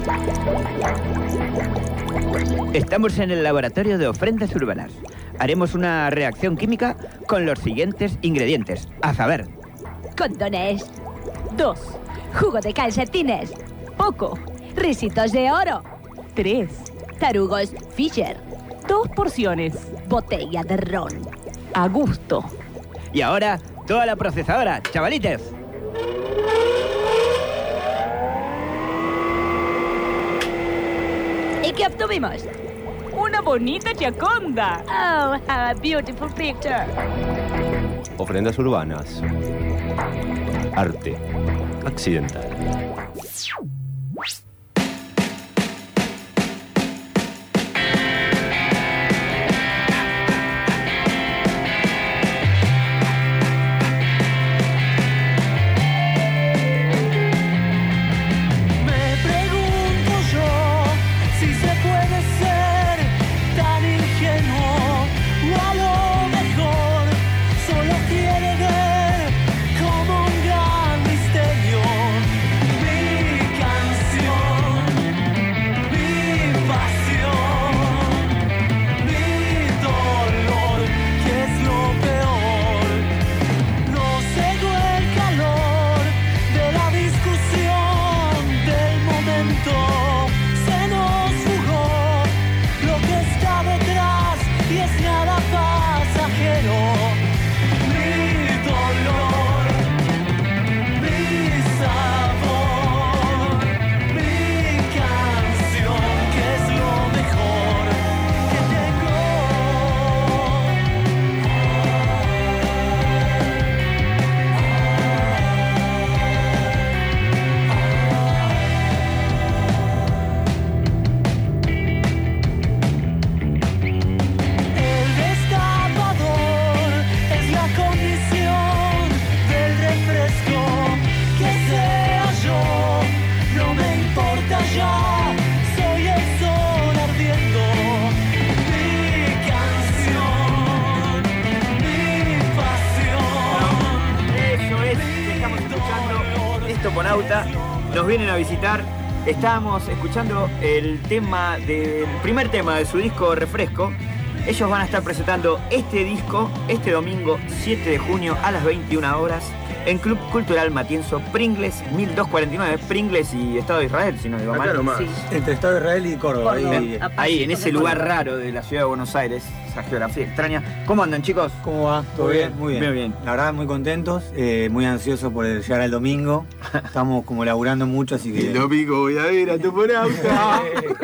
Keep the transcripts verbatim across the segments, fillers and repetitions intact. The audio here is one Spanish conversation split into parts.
Estamos en el laboratorio de ofrendas urbanas. Haremos una reacción química con los siguientes ingredientes. A saber: condones. Dos. Jugo de calcetines. Poco. Risitos de oro. Tres. Tarugos Fisher. Dos porciones. Botella de ron. A gusto. Y ahora, toda la procesadora, chavalites. ¿Y qué obtuvimos? Una bonita Gioconda. Oh, how a beautiful picture. Ofrendas urbanas. Arte accidental. Nos vienen a visitar. Estábamos escuchando el tema del primer tema de su disco Refresco. Ellos van a estar presentando este disco este domingo siete de junio a las veintiuna horas en Club Cultural Matienzo, Pringles mil doscientos cuarenta y nueve, Pringles y Estado de Israel, si no digo mal. Claro, más. Sí. Entre Estado de Israel y Córdoba. Córdoba. Ahí, Ahí, en ese lugar raro de la ciudad de Buenos Aires, esa geografía extraña. ¿Cómo andan, chicos? ¿Cómo va? ¿Todo bien? Muy bien. Bien, bien. La verdad, muy contentos, eh, muy ansiosos por llegar al domingo. Estamos como laburando mucho, así que... El domingo voy a ver a tu porauta.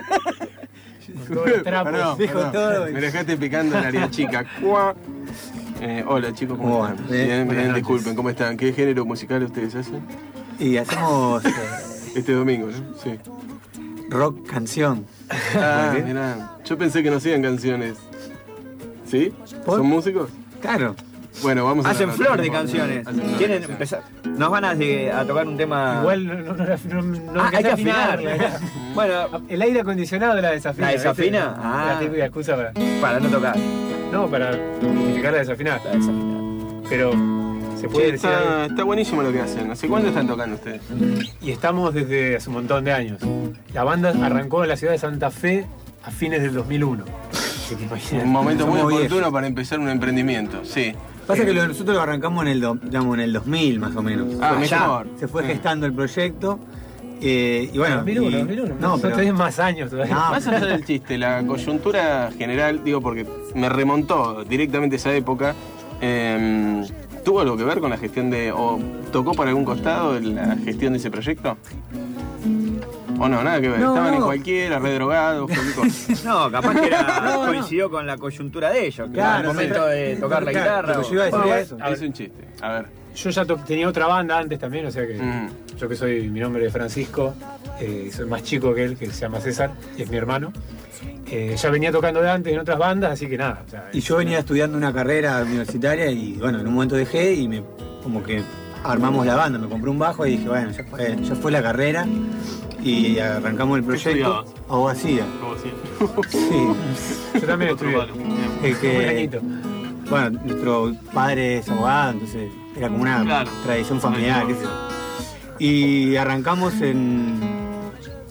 Perdón, dijo todo. Me dejaste picando en la área chica. Cuá. Eh, hola chicos, ¿cómo, ¿Cómo están? van? Bien, Bien, buenas bien, noches. disculpen, ¿cómo están? ¿Qué género musical ustedes hacen? Y hacemos eh, Este domingo, ¿no? Sí. rock canción. Ah, ¿Por qué? mirá. Yo pensé que no hacían canciones. ¿Sí? ¿Por? ¿Son músicos? Claro. Bueno, vamos a Hacen la flor nota. de canciones. Hacen flor de ¿Quieren canciones. empezar? Nos van a, de- a tocar un tema. Igual no, no, no, no, no Ah, hay que afinar. afinar. Bueno, El aire acondicionado de la desafina. ¿La desafina? ¿viste? Ah. La típica excusa para. para no tocar. No, para justificar la desafinada. La desafinada. Pero se Che, puede decir. está, algo. está buenísimo lo que hacen. ¿Hace cuándo están tocando ustedes? Y estamos desde hace un montón de años. La banda arrancó en la ciudad de Santa Fe a fines del dos mil uno. Así que imagínate. Un momento muy Somos oportuno viejos. para empezar un emprendimiento, sí. Pasa que lo- nosotros lo arrancamos en el, do- digamos, en el dos mil más o menos. Ah, Fue allá. mejor. Se fue gestando el proyecto. eh, y bueno. dos mil uno, y- dos mil uno. No, Son pero. todavía más años todavía. No, Más allá del chiste, la coyuntura general, digo porque me remontó directamente esa época, eh, ¿tuvo algo que ver con la gestión de, o tocó por algún costado la gestión de ese proyecto? ¿O no? Nada que ver, No, estaban en no. cualquiera, re drogados, cualquier cosa. No, capaz que era, No, no. coincidió con la coyuntura de ellos. Que Claro, era el momento sí. de tocar la Claro, guitarra. lo que o- yo iba a decir Bueno, era eso. a ver. Es un chiste, a ver. Yo ya to- tenía otra banda antes también, o sea que Mm. yo que soy, mi nombre es Francisco, eh, soy más chico que él, que se llama César, y es mi hermano. Eh, ya venía tocando de antes en otras bandas, así que nada. O sea, Y yo venía estudiando una carrera universitaria y bueno, en un momento dejé y me como que armamos la banda, me compré un bajo y dije, bueno, ya fue, ya fue la carrera y arrancamos el proyecto. estudiabas? Abogacía. ¿Cómo así? Sí. yo también estudié. Otro palo. El Un que, añito. bueno, nuestro padre es abogado, entonces era como una Claro. tradición familiar, qué sé yo. Y arrancamos en,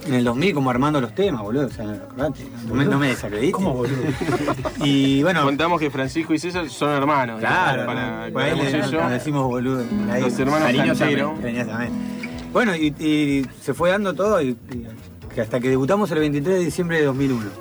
en el dos mil como armando los temas, boludo. O sea, acordate, no, me, no me desacredites. ¿Cómo, boludo? Y bueno. Contamos que Francisco y César son hermanos. Claro, ¿no? Para, por para ahí le, eso, nos decimos boludo. Ahí, los hermanos Cantero. cariñosamente. Bueno, y, y se fue dando todo y, y que hasta que debutamos el veintitrés de diciembre de dos mil uno.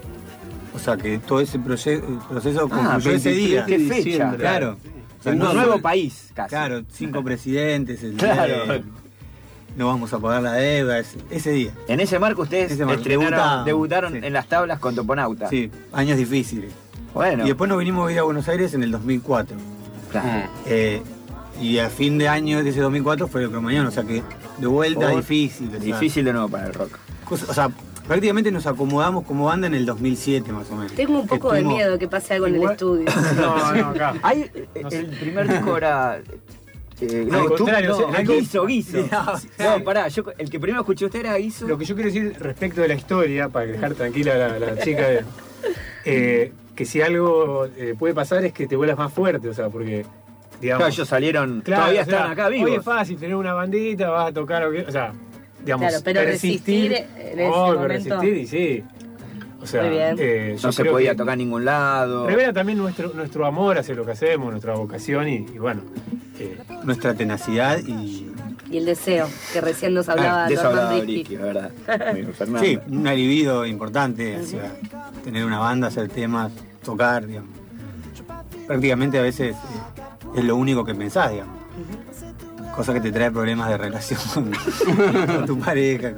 O sea que todo ese proye- proceso concluyó ese día. ¿Qué fecha? Claro. O sea, Un no nuevo solo- país, casi. Claro, cinco presidentes, el Claro. día de- no vamos a pagar la deuda, ese, ese día. En ese marco ustedes Ese marco. estrenaron- Debutamos, debutaron sí. en las tablas con Toponauta. Sí, años difíciles. Bueno. Y después nos vinimos a ir a Buenos Aires en el dos mil cuatro. Claro. Eh, y a fin de año de ese dos mil cuatro fue el Cromañón, o sea que de vuelta Oh, difícil. o sea, Difícil de nuevo para el rock. cosa- o sea, prácticamente nos acomodamos como banda en el dos mil siete más o menos. Tengo un poco de Estuvimos- miedo que pase algo en el Igual- estudio. No, no, acá. Hay, eh, No sé. el primer disco era. eh, Al tú- contrario, no, o sea, algo- Guiso, Guiso. No, No, pará, yo, el que primero escuché usted era Guiso. Lo que yo quiero decir respecto de la historia, para dejar tranquila a la, la chica, de- eh, que si algo eh, puede pasar es que te vuelvas más fuerte, o sea, porque, digamos... Claro, ellos salieron, Claro, todavía o sea, están acá vivos. Hoy es fácil tener una bandita, vas a tocar, o, qué- o sea, digamos, Claro, pero resistir en ese Obvio, momento. resistir y sí. O sea, Muy bien. eh, yo no se creo podía que tocar en ningún lado. revela también nuestro, nuestro amor hacia lo que hacemos, nuestra vocación y, y bueno. eh, Nuestra tenacidad y. Y el deseo, que recién nos hablaba De eso Norman hablaba Rigby. Ricky, la verdad. Amigo Fernando. Sí, un alivido importante hacia tener una banda, hacer temas, tocar, digamos. Prácticamente a veces eh, es lo único que pensás, digamos. Cosa que te trae problemas de relación con, con tu pareja.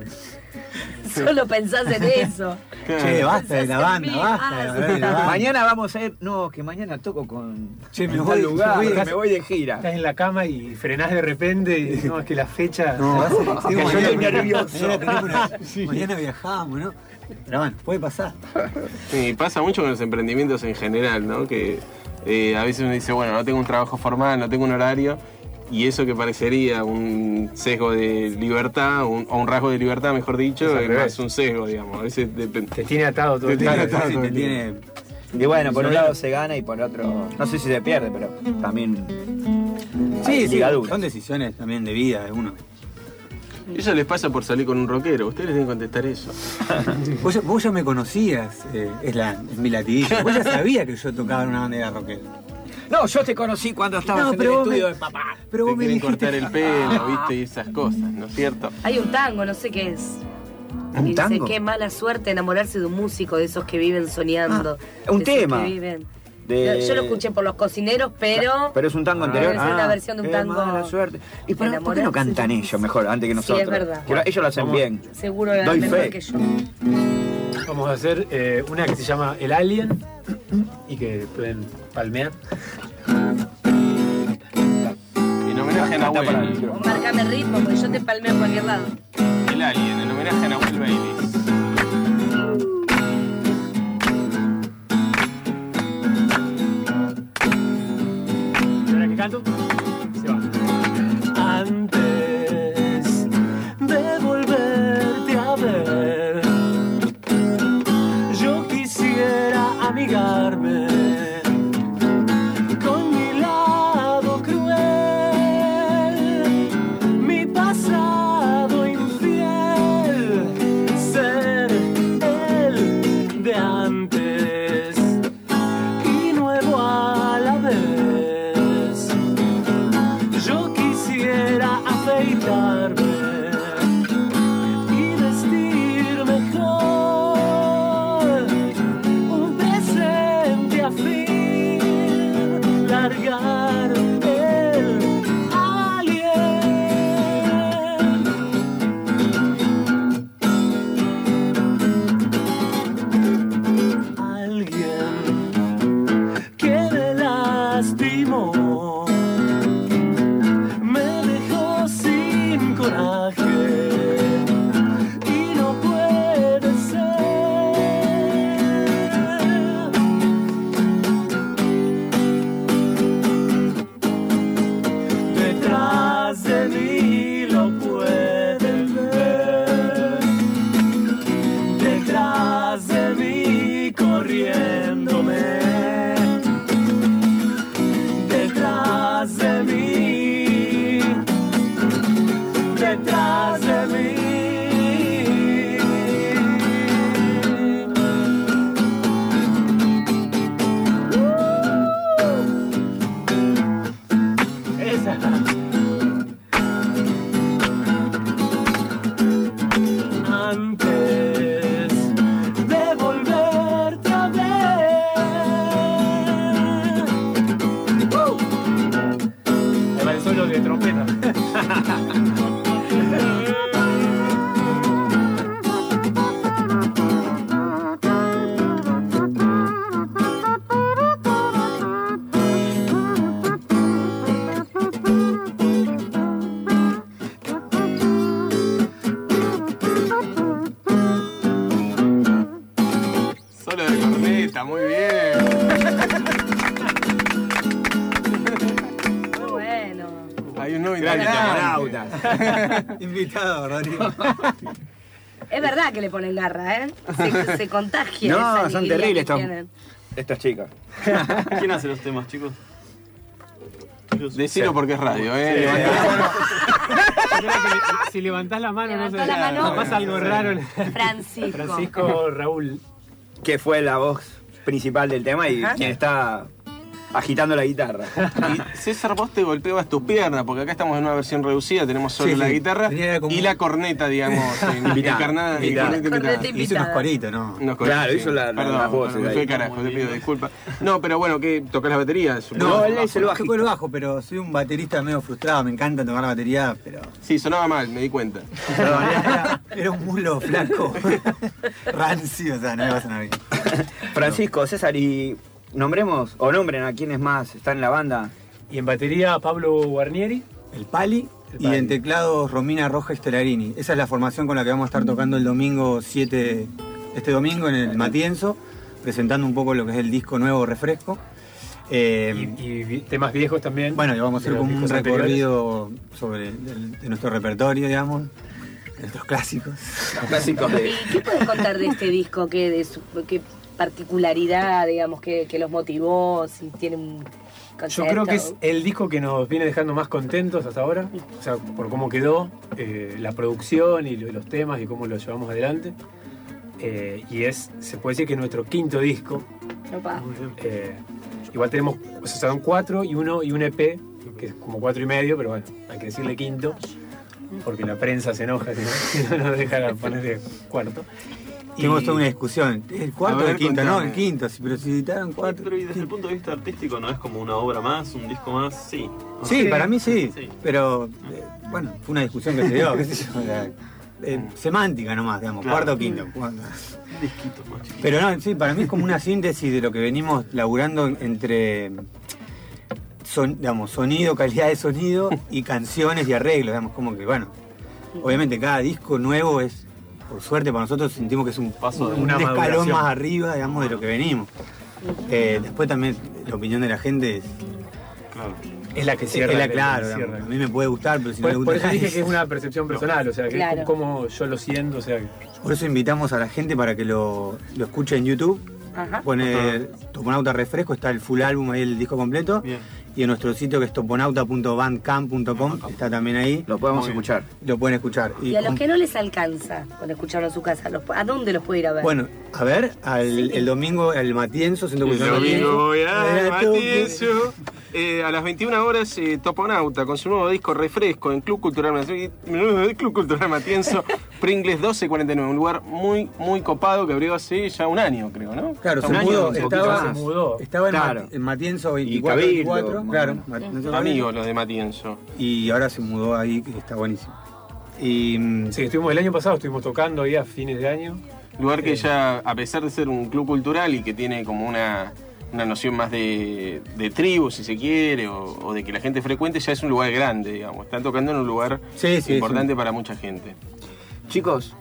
Solo pensás en eso. Che, basta de la Pensás en banda, mí, basta de hablar de la banda. Mañana vamos a ir. No, que mañana toco con. Che, me en voy- tal lugar, me voy de- me voy de gira. estás en la cama y frenás de repente y no, es que la fecha... No, va a ser- sí, Que yo mañana- estoy nervioso. Mañana, tenemos una- mañana viajamos, ¿no? Pero bueno, puede pasar. Sí, pasa mucho con los emprendimientos en general, ¿no? Que eh, a veces uno dice, bueno, no tengo un trabajo formal, no tengo un horario, y eso que parecería un sesgo de libertad, un- o un rasgo de libertad, mejor dicho, Es al es revés. más un sesgo, digamos. A veces depende. Te tiene atado todo Te el tiene tiempo. atado. Sí, te tiene. Y bueno, por un lado se gana y por otro. No sé si se pierde, pero también. Sí, hay sí, ligaduras. son decisiones también de vida de uno. Eso les pasa por salir con un rockero, ustedes deben contestar eso. Vos, ya- vos ya me conocías, eh, es, la, es mi latiguillo. Vos ya sabías que yo tocaba en una bandera rockera. No, yo te conocí cuando estabas No, en el pero vos estudio me- de papá. Pero Te vos me quieren dijiste. cortar el pelo, viste, y esas cosas, ¿no es cierto? Hay un tango, no sé qué es. ¿Un Y dice, tango? qué mala suerte enamorarse de un músico, de esos que viven soñando. Ah, un de esos tema. que viven. De- Yo lo escuché por Los Cocineros, pero... Pero es un tango anterior. Debe ser una versión de un qué tango mala suerte. ¿Y por, por qué no enamorarse. cantan ellos mejor, antes que Sí, nosotros? es verdad. Que lo- ellos lo hacen Vamos. bien. Seguro era Doy mejor fe. que yo. Vamos a hacer eh, una que se llama El Alien y que pueden palmear. En homenaje a Canta para el Nahuel. micrófono. Marcame el ritmo, porque yo te palmeo en cualquier lado. El Alien, en homenaje a Nahuel Baileys. ¿Y ahora que canto? Se va. Antes de volverte a ver, yo quisiera amigarme con mi lado cruel, mi pasado infiel, ser el de antes y nuevo a la vez. antes de volverte a ver. ¡Uh! Ahí va el solo de trompeta. Muy bien. Muy bueno. Hay un nuevo invitado. Invitado, Rodrigo. Es verdad que le ponen garra, ¿eh? Se, se contagia. No, esa son alegría terribles que estos, tienen. estas chicas. ¿Quién hace los temas, chicos? Decilo porque es radio, ¿eh? Sí. Si levantás la mano, Levantá no se la mano. pasa algo raro. Francisco. Francisco Raúl. Que fue la voz principal del tema y Ajá. quien está agitando la guitarra. Y César, vos te golpeabas tus piernas, porque acá estamos en una versión reducida, tenemos solo Sí, la sí. guitarra Tenía como- y la corneta, digamos, en- Invitada. encarnada. Invitada. corneta invitada. Corneta Hizo unos coritos, ¿no? Unos Claro, coros, hizo la- la- Perdón, las voces me ahí. fui de carajo, te pido disculpas. No, pero bueno, ¿qué? ¿Tocás la batería? supongo? No, él es el Yo bajista. toco el bajo, pero soy un baterista medio frustrado, me encanta tocar la batería, pero Sí, sonaba mal, me di cuenta. Perdón, era, era un mulo flaco, rancio, o sea, no me va a sonar bien. Francisco, César, y nombremos o nombren a quienes más están en la banda. Y en batería, Pablo Guarnieri. El Pali, El y Pali. en teclados Romina Roja Stellarini. Esa es la formación con la que vamos a estar tocando el domingo siete, este domingo en el Matienzo, presentando un poco lo que es el disco nuevo Refresco. Eh, Y, y vi- temas viejos también. bueno, y vamos a de hacer los como un discos anteriores. recorrido sobre el- de nuestro repertorio, digamos, de nuestros clásicos. Los clásicos de. ¿Y qué puedes contar de este disco? ¿Qué, de su, qué particularidad, digamos, que, que los motivó? Si tiene un concepto. Yo creo que es el disco que nos viene dejando más contentos hasta ahora, o sea, por cómo quedó, eh, la producción y lo- los temas y cómo lo llevamos adelante. Eh, y es, se puede decir que es nuestro quinto disco. Opa. Eh, igual tenemos, o sea, son cuatro y uno y un E P, que es como cuatro y medio, pero bueno, hay que decirle quinto, porque la prensa se enoja si no, si no nos deja ponerle cuarto. Tuvimos toda una discusión. ¿El cuarto A o ver, el quinto? No, contame. el quinto, sí, pero si editaron cuatro. Pero y desde el punto de vista artístico, ¿no es como una obra más, un disco más? Sí. ¿no? Sí, para mí sí, Sí. pero eh, bueno, fue una discusión que se dio, qué sé yo, o sea, eh, semántica nomás, digamos, Claro. cuarto o quinto. cuarto. Disquitos más chiquitos. Pero no, sí, para mí es como una síntesis de lo que venimos laburando entre son, digamos, sonido, calidad de sonido y canciones y arreglos, digamos, como que bueno, obviamente cada disco nuevo es, por suerte para nosotros sentimos que es un, Paso de un una escalón maduración. más arriba, digamos, de lo que venimos. Eh, después también la opinión de la gente es, Claro. Es la que cierra. es la que claro, cierra. digamos, a mí me puede gustar, pero si no Por, le gusta por eso a dije nadie- que es una percepción personal, o sea, que Claro. es como yo lo siento, o sea, que- Por eso invitamos a la gente para que lo, lo escuche en YouTube. Ajá. Pone Toponauta Refresco, está el full álbum ahí, el disco completo. Bien. Y en nuestro sitio que es toponauta punto bandcamp punto com está también ahí. Lo podemos Muy bien. escuchar. Lo pueden escuchar. Y a los con- que no les alcanza con escucharlo en su casa, los- ¿a dónde los puede ir a ver? Bueno, a ver, al, el domingo el Matienzo, Centro El Cultural domingo voy Matienzo. a Eh, Matienzo. Eh, a las veintiuna horas, eh, Toponauta, con su nuevo disco Refresco, en Club Cultural Matienzo, Club Cultural Matienzo, Pringles doce cuarenta y nueve, un lugar muy, muy copado que abrió hace ya un año, creo, ¿no? Claro, Ya se un año, mudó, un poquito estaba, más. se mudó. estaba en, Claro. Mat- en Matienzo veinticuatro, Cabildo, veinticuatro, más claro. o menos. Matienzo Amigos los de Matienzo. Y ahora se mudó ahí, que está buenísimo. Y mm, sí, estuvimos el año pasado, estuvimos tocando ahí a fines de año. Lugar que ya, a pesar de ser un club cultural y que tiene como una, una noción más de, de tribu, si se quiere, o, o de que la gente frecuente, ya es un lugar grande, digamos. Están tocando en un lugar Sí, sí, importante para mucha gente. Chicos,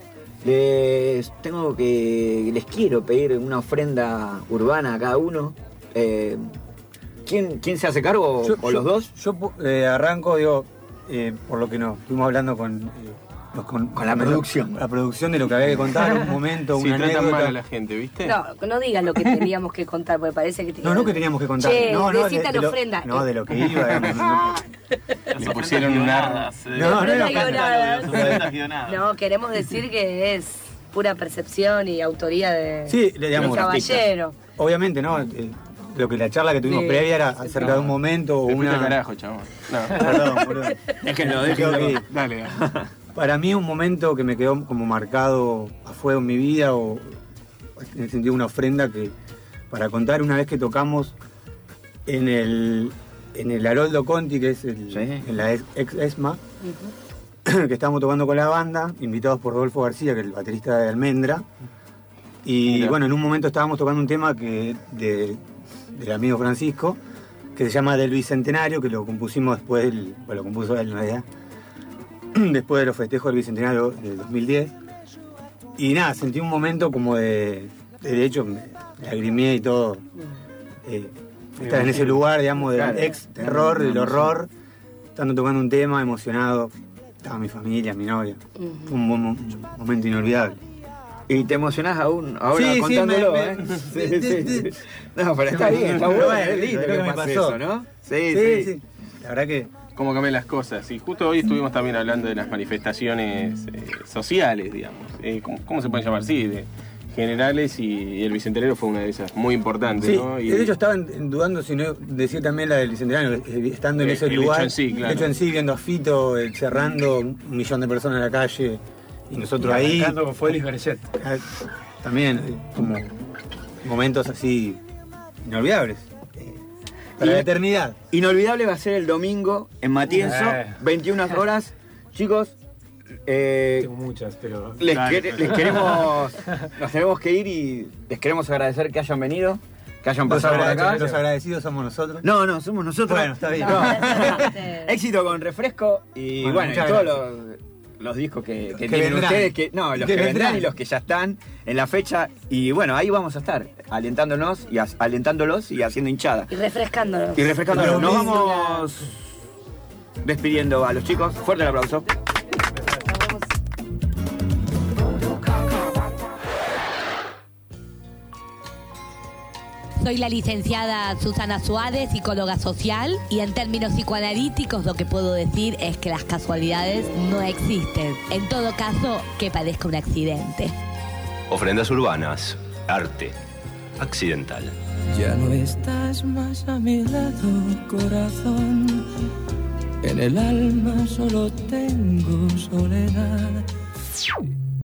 les tengo que. Les quiero pedir una ofrenda urbana a cada uno. Eh, ¿quién, ¿Quién se hace cargo? Yo- ¿O yo- los dos? Yo eh, arranco, digo, eh, por lo que nos estuvimos hablando con, eh, los- con, Con la producción. La producción de lo que había que contar, un momento, Sí, una tratan mal a anécdota. la gente, ¿viste? No, no digas lo que teníamos que contar, porque parece que te No, no que teníamos que contar. Che, no, no, decita la lo, ofrenda. no, de lo que iba. digamos, no. Le pusieron un ar... eh, No, no, Ofrendas no, guionadas. ofrendas guionadas. No, queremos decir que es pura percepción y autoría de Sí, le del digamos, caballero. obviamente, ¿no? Eh, lo que la charla que tuvimos Sí. previa era acerca de un momento o Te fuiste una. al carajo, chavos. No. Perdón, perdón. Déjenlo, Me tengo que déjenlo. ir. Dale, dale. Para mí un momento que me quedó como marcado a fuego en mi vida, o en el sentido de una ofrenda que para contar una vez que tocamos en el, en el Haroldo Conti, que es el, Sí. en la ex ex ESMA, que estábamos tocando con la banda, invitados por Rodolfo García, que es el baterista de Almendra. Y Mira. bueno, en un momento estábamos tocando un tema que de, del amigo Francisco, que se llama Del Bicentenario, que lo compusimos después, del, bueno, lo compuso él en realidad, después de los festejos del Bicentenario del dos mil diez. Y nada, sentí un momento como de, de, de hecho, me lagrimé y todo. Eh, estar en ese lugar, digamos, del Claro. ex terror, del horror, estando tocando un tema, emocionado. Estaba mi familia, mi novia. Fue un, buen mo- un momento inolvidable. Y te emocionás aún ahora Sí, sí, contándolo, me- ¿eh? me- Sí, sí, sí. No, pero está bien, está bueno, es lindo Creo que me pase pasó. eso, ¿no? Sí, sí. La verdad que Cómo cambian las cosas. Y justo hoy estuvimos también hablando de las manifestaciones eh, sociales, digamos. Eh, ¿cómo, cómo se pueden llamar? Sí, de generales, y, y el Bicentenario fue una de esas muy importantes, sí, ¿no? Y, de hecho estaba en- en dudando si no decir también la del Bicentenario, eh, estando en Eh, ese el lugar. hecho en sí, claro. El hecho en sí, viendo a Fito eh, cerrando, un millón de personas en la calle y nosotros ahí. Arrancando con Félix Berget. Ah, También, eh, como momentos así inolvidables. eh, Para Y- la eternidad. Inolvidable va a ser el domingo en Matienzo, Eh. veintiuna horas. Chicos, eh, Tengo muchas, pero. les, Dale. quere- les queremos, nos tenemos que ir y les queremos agradecer que hayan venido, que hayan Los, pasado por agrade- acá. los agradecidos somos nosotros. No, no, somos nosotros. Bueno, está bien. No. Gracias a ustedes. Éxito con Refresco y Bueno, bueno, y muchas todos gracias. los, los discos que, que Que tienen vendrán. ustedes, que no, los Que que, vendrán vendrán. y los que ya están en la fecha. Y bueno, ahí vamos a estar, alentándonos y as- alentándolos y haciendo hinchada. Y refrescándonos. Y refrescándolos. Nos Lo mismo. vamos despidiendo a los chicos. Fuerte el aplauso. Soy la licenciada Susana Suárez, psicóloga social, y en términos psicoanalíticos lo que puedo decir es que las casualidades no existen. En todo caso, que parezca un accidente. Ofrendas urbanas, arte, accidental. Ya no estás más a mi lado, corazón. En el alma solo tengo soledad.